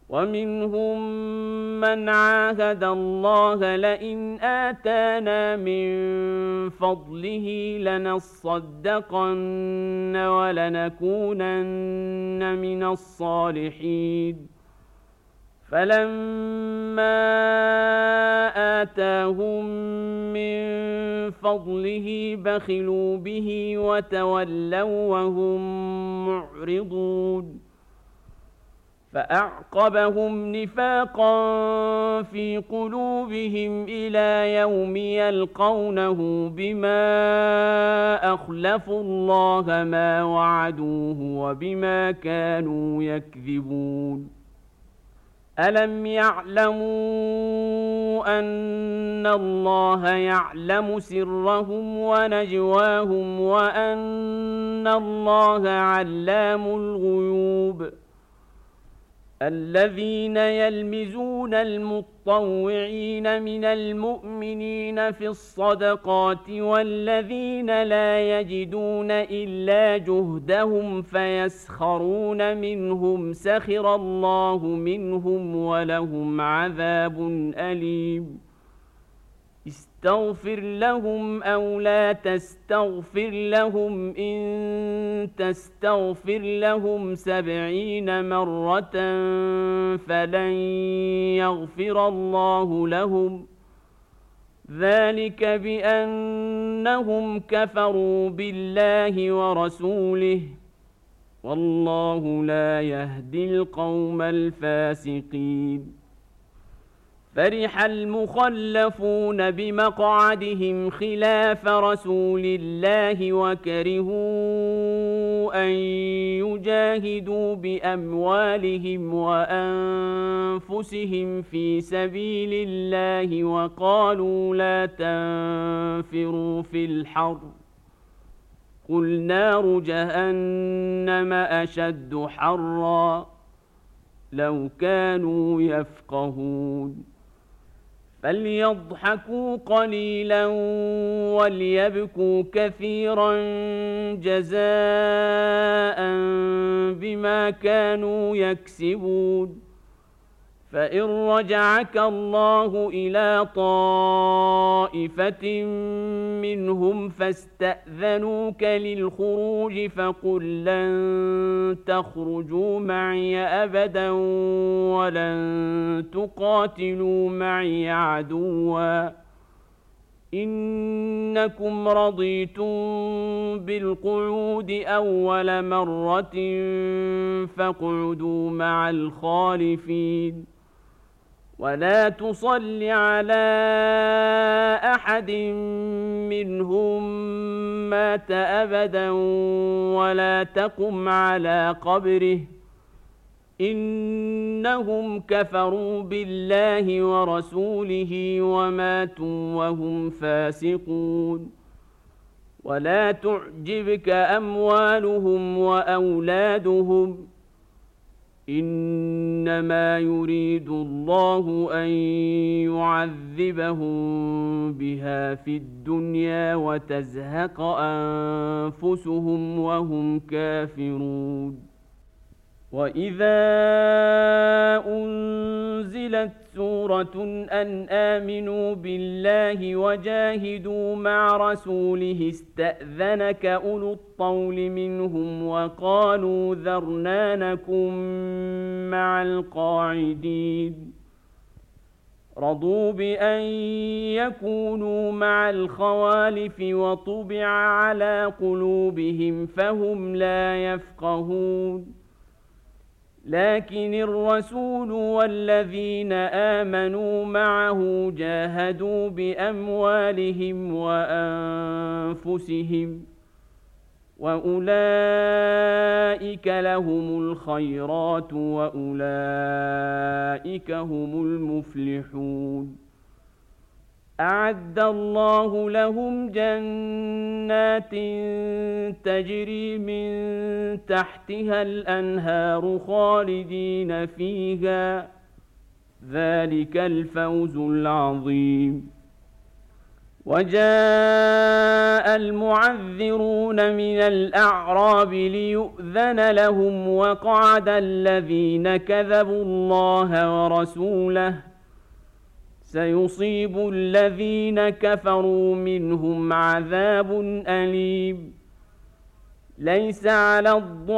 ومنهم من عاهد الله لئن آتانا من فضله لنصدقن ولنكونن من الصالحين فلما آتاهم من فضله بخلوا به وتولوا وهم معرضون فأعقبهم نفاقا في قلوبهم إلى يوم يلقونه بما أخلفوا الله ما وعدوه وبما كانوا يكذبون ألم يعلموا أن الله يعلم سرهم ونجواهم وأن الله علام الغيوب الذين يلمزون المطوعين من المؤمنين في الصدقات والذين لا يجدون إلا جهدهم فيسخرون منهم سخر الله منهم ولهم عذاب أليم استغفر لهم أو لا تستغفر لهم إن تستغفر لهم 70 مرة فلن يغفر الله لهم ذلك بأنهم كفروا بالله ورسوله والله لا يهدي القوم الفاسقين فرح المخلفون بمقعدهم خلاف رسول الله وكرهوا أن يجاهدوا بأموالهم وأنفسهم في سبيل الله وقالوا لا تنفروا في الحر قل نار جهنم أشد حرا لو كانوا يفقهون فليضحكوا قليلا وليبكوا كثيرا جزاء بما كانوا يكسبون فإن رجعك الله إلى طائفة منهم فاستأذنوك للخروج فقل لن تخرجوا معي أبدا ولن تقاتلوا معي عدوا إنكم رضيتم بالقعود أول مرة فاقعدوا مع الخالفين ولا تصل على أحد منهم مات أبدا ولا تقم على قبره إنهم كفروا بالله ورسوله وماتوا وهم فاسقون ولا تعجبك أموالهم وأولادهم إنما يريد الله أن يعذبهم بها في الدنيا وتزهق أنفسهم وهم كافرون وإذا أنزلت سورة أن آمنوا بالله وجاهدوا مع رسوله استأذنك أولو الطول منهم وقالوا ذرنا نكن مع القاعدين رضوا بأن يكونوا مع الخوالف وطبع على قلوبهم فهم لا يفقهون لكن الرسول والذين آمنوا معه جاهدوا بأموالهم وأنفسهم وأولئك لهم الخيرات وأولئك هم المفلحون أعد الله لهم جنات تجري من تحتها الأنهار خالدين فيها ذلك الفوز العظيم وجاء المعذرون من الأعراب ليؤذن لهم وقعد الذين كذبوا الله ورسوله سيصيب الذين كفروا منهم عذاب أليم ليس على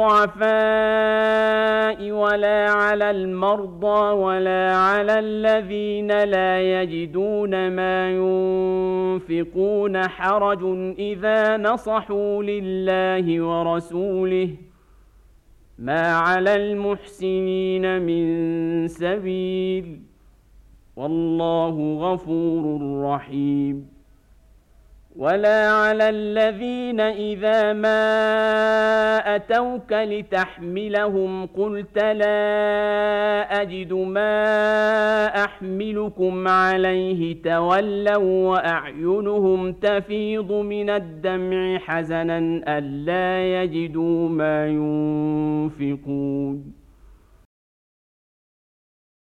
الضعفاء ولا على المرضى ولا على الذين لا يجدون ما ينفقون حرج إذا نصحوا لله ورسوله ما على المحسنين من سبيل والله غفور رحيم ولا على الذين إذا ما أتوك لتحملهم قلت لا أجد ما أحملكم عليه تولوا وأعينهم تفيض من الدمع حزنا ألا يجدوا ما ينفقون